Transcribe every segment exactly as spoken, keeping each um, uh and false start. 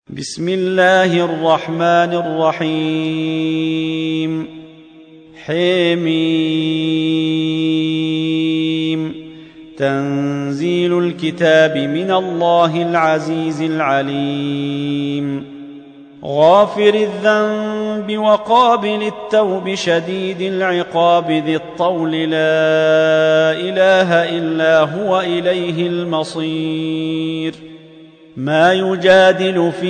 بسم الله الرحمن الرحيم حميم تنزيل الكتاب من الله العزيز العليم غافر الذنب وقابل التوب شديد العقاب ذي الطول لا إله إلا هو إليه المصير ما يجادل في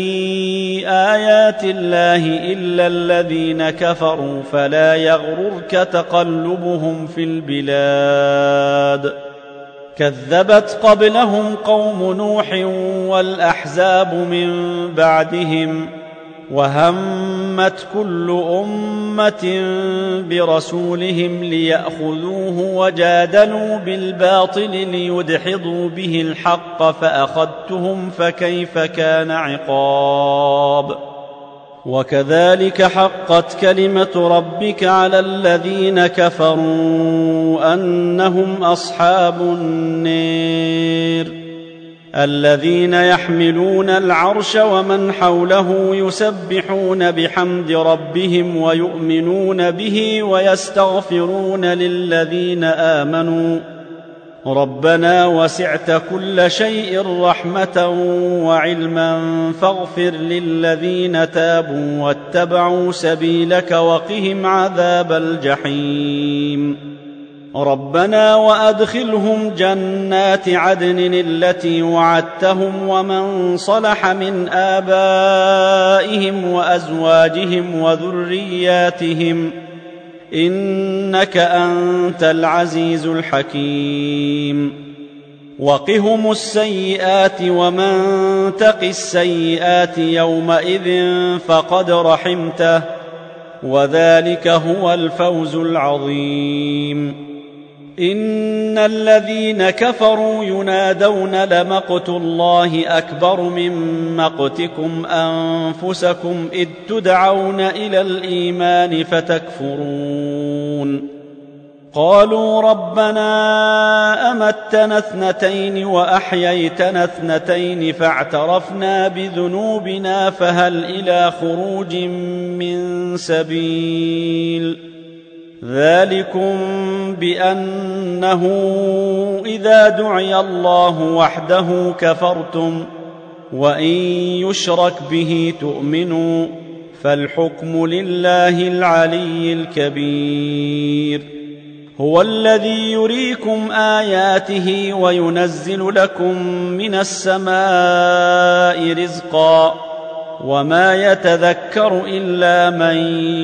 آيات الله إلا الذين كفروا فلا يغررك تقلبهم في البلاد كذبت قبلهم قوم نوح والأحزاب من بعدهم وهمت كل أمة برسولهم ليأخذوه وجادلوا بالباطل ليدحضوا به الحق فأخذتهم فكيف كان عقاب وكذلك حقت كلمة ربك على الذين كفروا أنهم أصحاب النار الذين يحملون العرش ومن حوله يسبحون بحمد ربهم ويؤمنون به ويستغفرون للذين آمنوا ربنا وسعت كل شيء رحمة وعلما فاغفر للذين تابوا واتبعوا سبيلك وقهم عذاب الجحيم ربنا وأدخلهم جنات عدن التي وعدتهم ومن صلح من آبائهم وأزواجهم وذرياتهم إنك أنت العزيز الحكيم وقهم السيئات ومن تق السيئات يومئذ فقد رحمته وذلك هو الفوز العظيم إن الذين كفروا ينادون لمقت الله أكبر من مقتكم أنفسكم إذ تدعون إلى الإيمان فتكفرون قالوا ربنا أمتنا اثنتين وأحييتنا اثنتين فاعترفنا بذنوبنا فهل إلى خروج من سبيل ذلكم بأنه إذا دعي الله وحده كفرتم وإن يشرك به تؤمنوا فالحكم لله العلي الكبير هو الذي يريكم آياته وينزل لكم من السماء رزقا وما يتذكر إلا من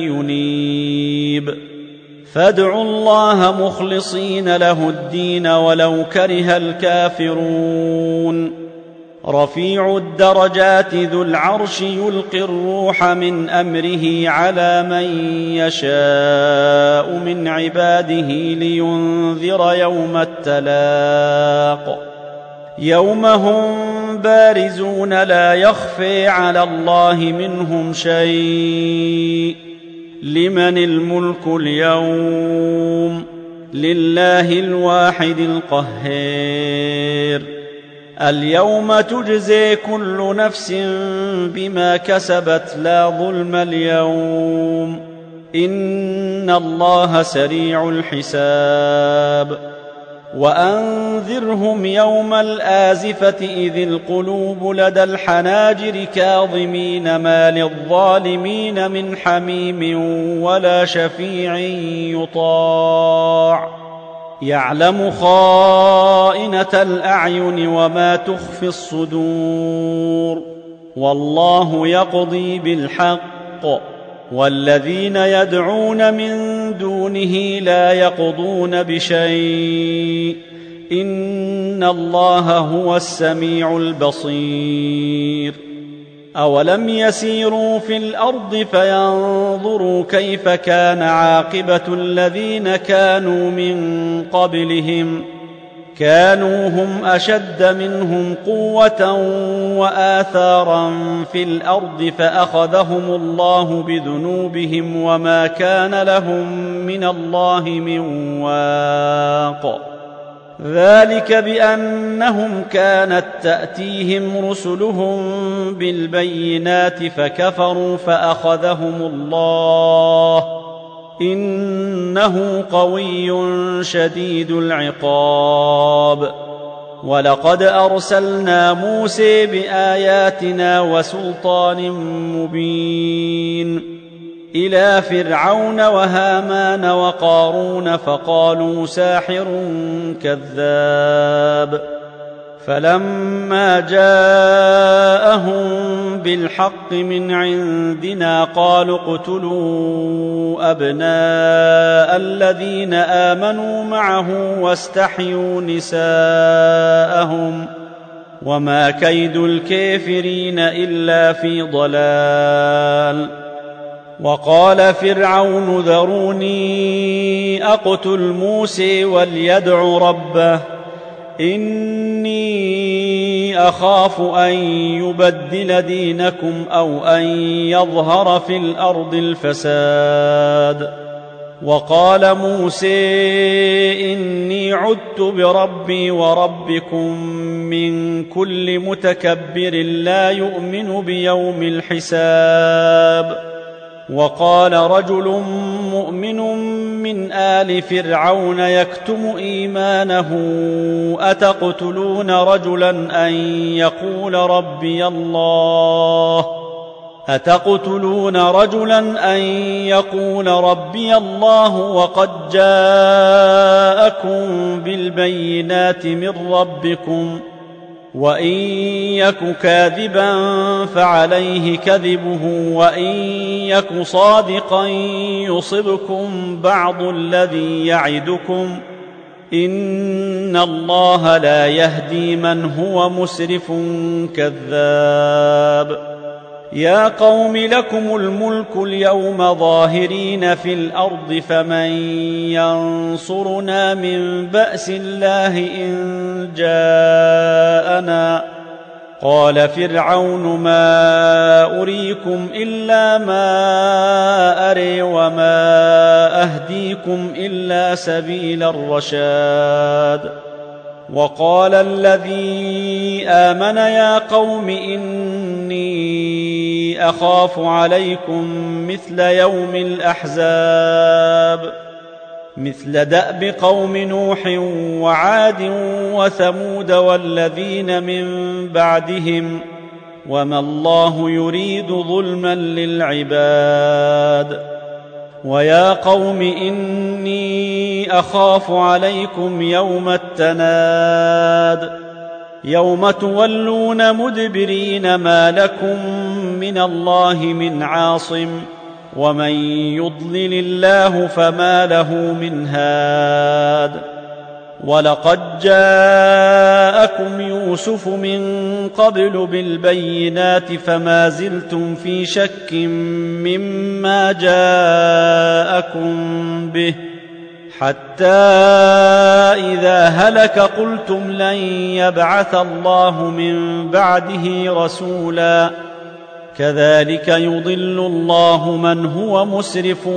ينيب فادعوا الله مخلصين له الدين ولو كره الكافرون رفيع الدرجات ذو العرش يلقي الروح من أمره على من يشاء من عباده لينذر يوم التلاق يوم هم بارزون لا يخفي على الله منهم شيء لمن الملك اليوم لله الواحد القهار اليوم تجزي كل نفس بما كسبت لا ظلم اليوم إن الله سريع الحساب وأنذرهم يوم الآزفة إذ القلوب لدى الحناجر كاظمين ما للظالمين من حميم ولا شفيع يطاع يعلم خائنة الأعين وما تخفي الصدور والله يقضي بالحق والذين يدعون من دونه لا يقضون بشيء إن الله هو السميع البصير أولم يسيروا في الأرض فينظروا كيف كان عاقبة الذين كانوا من قبلهم كانوا هم أشد منهم قوة وآثارا في الأرض فأخذهم الله بذنوبهم وما كان لهم من الله من واق ذلك بأنهم كانت تأتيهم رسلهم بالبينات فكفروا فأخذهم الله إنه قوي شديد العقاب. ولقد أرسلنا موسى بآياتنا وسلطان مبين إلى فرعون وهامان وقارون فقالوا ساحر كذاب. فلما جاءهم بالحق من عندنا قالوا اقتلوا أبناء الذين آمنوا معه واستحيوا نساءهم وما كيد الكافرين إلا في ضلال. وقال فرعون ذروني أقتل موسى وليدع ربه إني أخاف أن يبدل دينكم أو أن يظهر في الأرض الفساد. وقال موسى إني عدت بربي وربكم من كل متكبر لا يؤمن بيوم الحساب. وقال رجل مؤمن من آل فرعون يكتم إيمانه أتقتلون رجلا أن يقول ربي الله أتقتلون رجلا أن يقول ربي الله وقد جاءكم بالبينات من ربكم وإن يك كاذبا فعليه كذبه وإن يك صادقا يصبكم بعض الذي يعدكم إن الله لا يهدي من هو مسرف كذاب. يا قوم لكم الملك اليوم ظاهرين في الأرض فمن ينصرنا من بأس الله إن جاءنا. قال فرعون ما أريكم إلا ما أري وما أهديكم إلا سبيل الرشاد. وقال الذي آمن يا قوم إني أخاف عليكم مثل يوم الأحزاب مثل دأب قوم نوح وعاد وثمود والذين من بعدهم وما الله يريد ظلما للعباد. ويا قوم إني أخاف عليكم يوم التناد يوم تولون مدبرين ما لكم من الله من عاصم ومن يضلل الله فما له من هاد. ولقد جاءكم يوسف من قبل بالبينات فما زلتم في شك مما جاءكم به حتى إذا هلك قلتم لن يبعث الله من بعده رسولا كذلك يضل الله من هو مسرف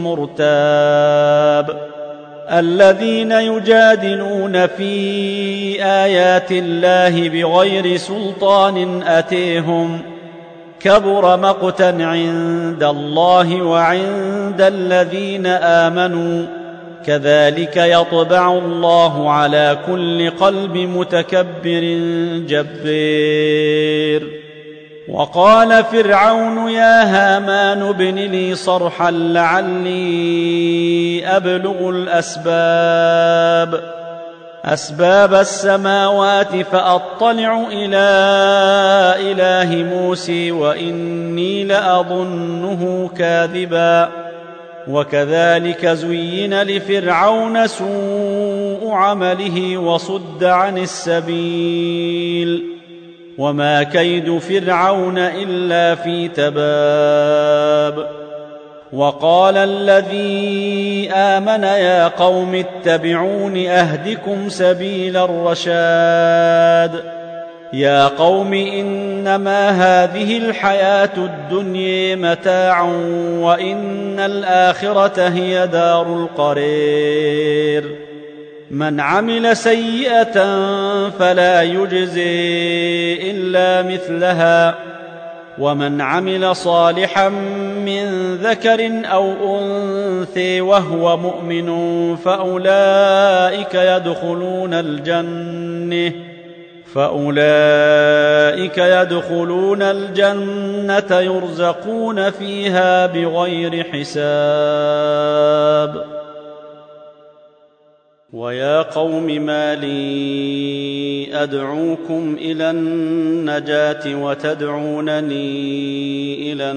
مرتاب. الذين يجادلون في آيات الله بغير سلطان أتيهم كبر مقتا عند الله وعند الذين آمنوا كذلك يطبع الله على كل قلب متكبر جبار. وقال فرعون يا هامان ابن لي صرحا لعلي أبلغ الأسباب أسباب السماوات فأطلع إلى إله موسى وإني لأظنه كاذبا. وكذلك زين لفرعون سوء عمله وصد عن السبيل وما كيد فرعون إلا في تباب. وقال الذي آمن يا قوم اتبعون أهدكم سبيل الرشاد. يا قوم إنما هذه الحياة الدنيا متاع وإن الآخرة هي دار القرير. من عمل سيئة فلا يجزي إلا مثلها ومن عمل صالحا من ذكر أو أنثى وهو مؤمن فأولئك يدخلون الجنة فأولئك يدخلون الجنة يرزقون فيها بغير حساب. ويا قوم ما لي أدعوكم إلى النجاة وتدعونني إلى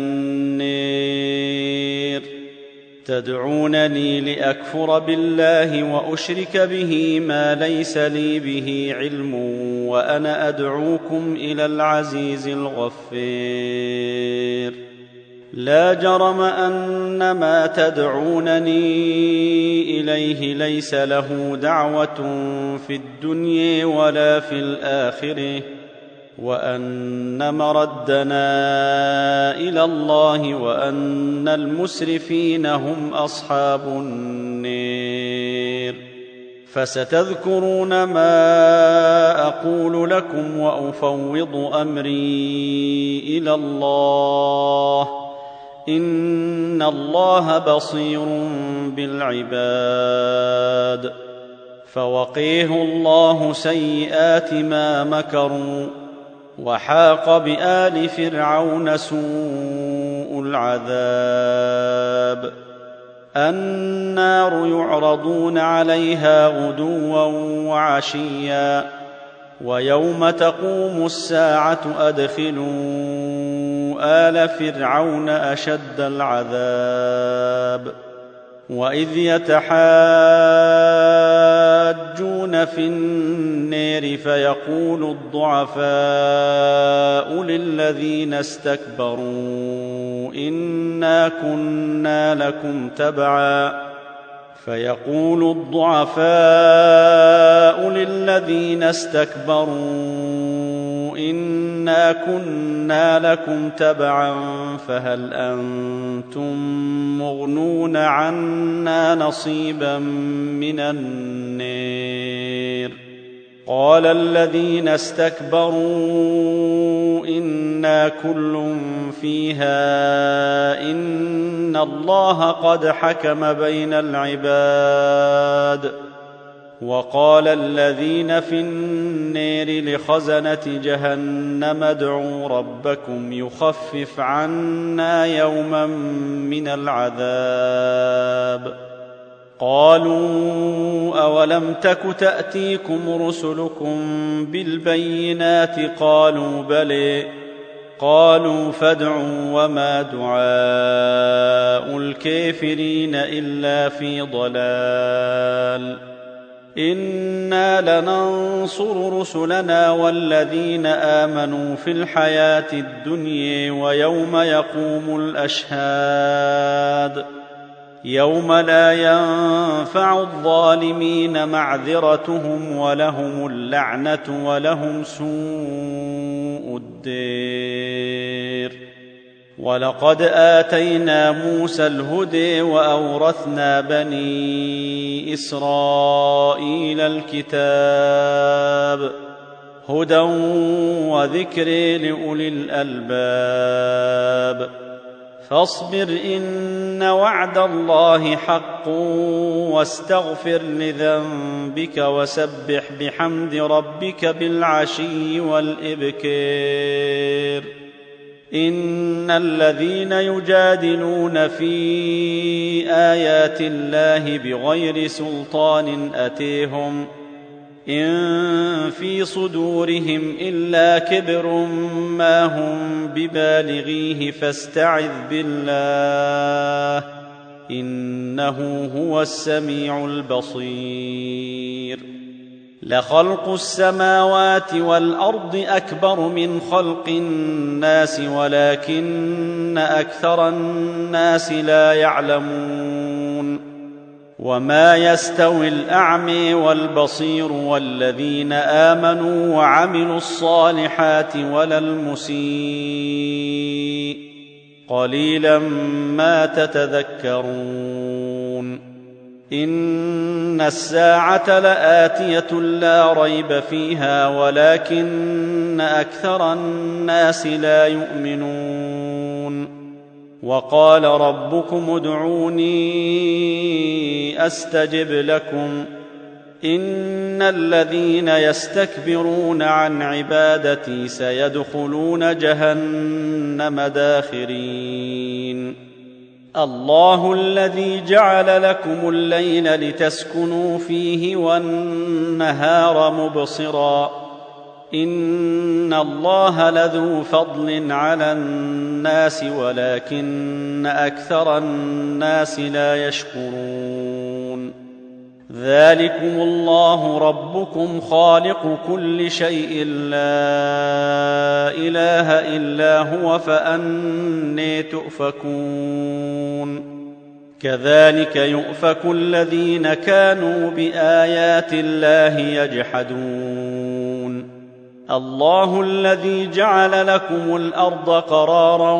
النار تدعونني لأكفر بالله وأشرك به ما ليس لي به علم وأنا أدعوكم إلى العزيز الغفار. لا جرم أن ما تدعونني إليه ليس له دعوة في الدنيا ولا في الآخرة وأن مردنا إلى الله وأن المسرفين هم أصحاب النار. فستذكرون ما أقول لكم وأفوض أمري إلى الله إن الله بصير بالعباد. فوقيه الله سيئات ما مكروا وحاق بآل فرعون سوء العذاب. النار يعرضون عليها غدوا وعشيا ويوم تقوم الساعة أدخلوا آل فرعون أشد العذاب. وإذ يتحاجون في النار فيقول الضعفاء للذين استكبروا إنا كنا لكم تبعا فيقول الضعفاء للذين استكبروا إنا كنا لكم تبعا فهل أنتم مغنون عنا نصيبا من النار. قال الذين استكبروا إنا كل فيها إن الله قد حكم بين العباد. وقال الذين في النار لخزنة جهنم ادعوا ربكم يخفف عنا يوما من العذاب. قالوا أولم تك تأتيكم رسلكم بالبينات قالوا بلى قالوا فادعوا وما دعاء الكافرين إلا في ضلال. إنا لننصر رسلنا والذين آمنوا في الحياة الدنيا ويوم يقوم الأشهاد يوم لا ينفع الظالمين معذرتهم ولهم اللعنة ولهم سوء الدير. ولقد آتينا موسى الهدى وأورثنا بني إسرائيل الكتاب هدى وذكر لأولي الألباب. فاصبر إن وعد الله حق واستغفر لذنبك وسبح بحمد ربك بالعشي والإبكار. إن الذين يجادلون في آيات الله بغير سلطان أتيهم إن في صدورهم إلا كبر ما هم ببالغيه فاستعذ بالله إنه هو السميع البصير. لخلق السماوات والأرض أكبر من خلق الناس ولكن أكثر الناس لا يعلمون. وما يستوي الأعمى والبصير والذين آمنوا وعملوا الصالحات ولا المسيء قليلا ما تتذكرون. إن الساعة لآتية لا ريب فيها ولكن أكثر الناس لا يؤمنون وقال ربكم ادعوني أستجب لكم إن الذين يستكبرون عن عبادتي سيدخلون جهنم داخرين الله الذي جعل لكم الليل لتسكنوا فيه والنهار مبصرا إن الله لذو فضل على الناس ولكن أكثر الناس لا يشكرون ذلكم الله ربكم خالق كل شيء لا إله إلا هو فأني تؤفكون كذلك يؤفك الذين كانوا بآيات الله يجحدون الله الذي جعل لكم الأرض قرارا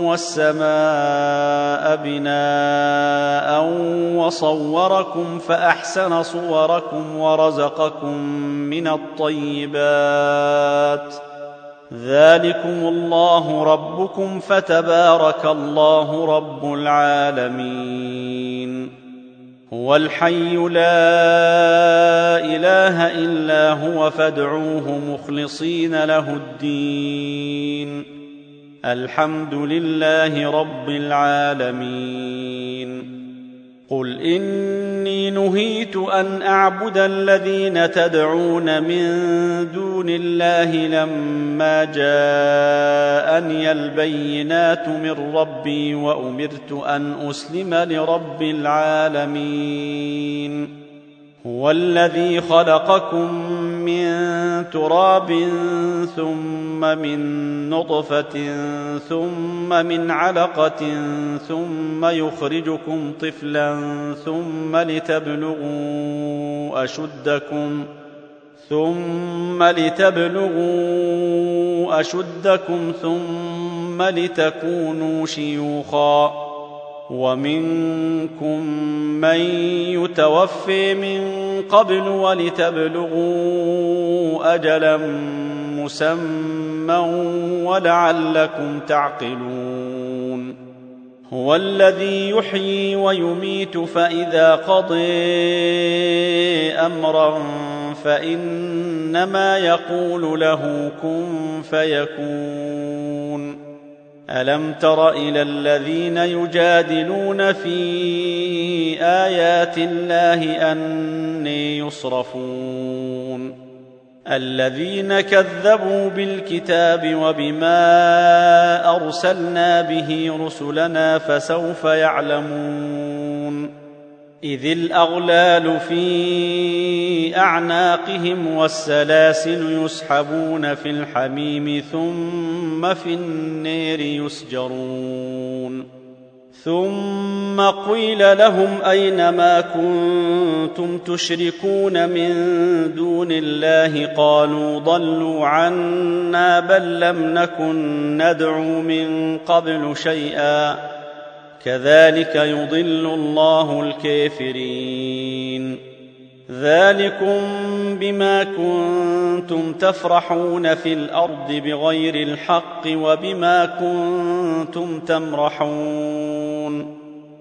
والسماء بناء وصوركم فأحسن صوركم ورزقكم من الطيبات ذلكم الله ربكم فتبارك الله رب العالمين هو الحي لا إله إلا هو فادعوه مخلصين له الدين الحمد لله رب العالمين قل إني نهيت أن أعبد الذين تدعون من دون الله لما جاءني البينات من ربي وأمرت أن أسلم لرب العالمين هو الذي خلقكم من تراب ثم من نطفة ثم من علقة ثم يخرجكم طفلا ثم لتبلغوا أشدكم ثم لتبلغوا أشدكم ثم لتكونوا شيوخا ومنكم من يتوفي من قبل ولتبلغوا أجلا مسمى ولعلكم تعقلون هو الذي يحيي ويميت فإذا قضى أمرا فإنما يقول له كن فيكون ألم تر إلى الذين يجادلون في آيات الله أني يصرفون الذين كذبوا بالكتاب وبما أرسلنا به رسلنا فسوف يعلمون إذ الأغلال في أعناقهم والسلاسل يسحبون في الحميم ثم في النار يسجرون ثم قيل لهم أين ما كنتم تشركون من دون الله قالوا ضلوا عنا بل لم نكن ندعو من قبل شيئا كذلك يضل الله الكافرين ذلكم بما كنتم تفرحون في الأرض بغير الحق وبما كنتم تمرحون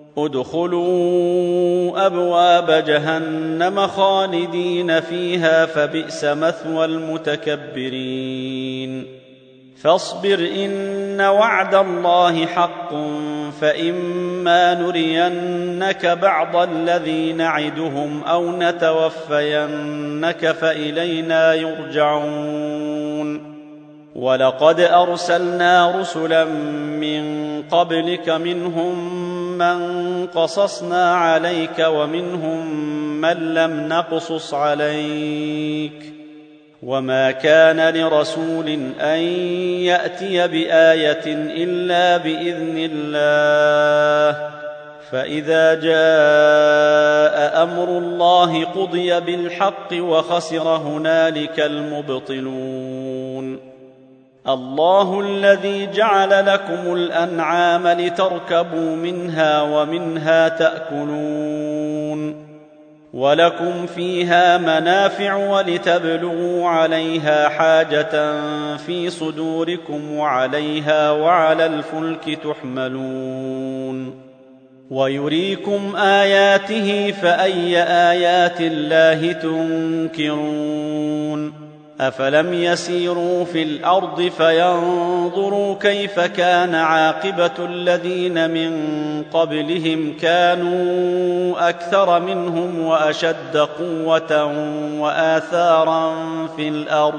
ادخلوا أبواب جهنم خالدين فيها فبئس مثوى المتكبرين فاصبر إن وعد الله حق فإما نرينك بعض الذي نعدهم أو نتوفينك فإلينا يرجعون ولقد أرسلنا رسلا من قبلك منهم من قصصنا عليك ومنهم من لم نقصص عليك وما كان لرسول أن يأتي بآية إلا بإذن الله فإذا جاء أمر الله قضي بالحق وخسر هنالك المبطلون الله الذي جعل لكم الأنعام لتركبوا منها ومنها تأكلون ولكم فيها منافع ولتبلغوا عليها حاجة في صدوركم وعليها وعلى الفلك تحملون ويريكم آياته فأي آيات الله تنكرون أفلم يسيروا في الأرض فينظروا كيف كان عاقبة الذين من قبلهم كانوا أكثر منهم وأشد قوة وآثارا في الأرض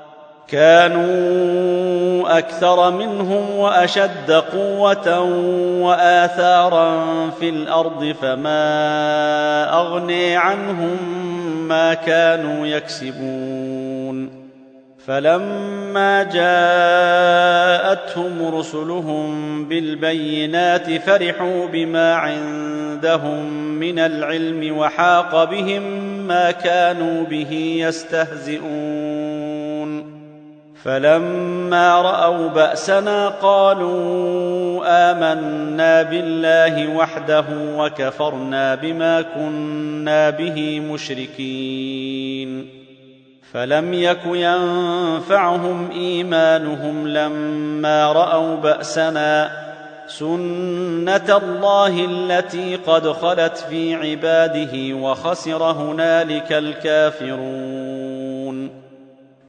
كانوا أكثر منهم وأشد قوة وآثارا في الأرض فما أغني عنهم ما كانوا يكسبون فلما جاءتهم رسلهم بالبينات فرحوا بما عندهم من العلم وحاق بهم ما كانوا به يستهزئون فلما رأوا بأسنا قالوا آمنا بالله وحده وكفرنا بما كنا به مشركين فلم يك ينفعهم إيمانهم لما رأوا بأسنا سنة الله التي قد خلت في عباده وخسر هنالك الكافرون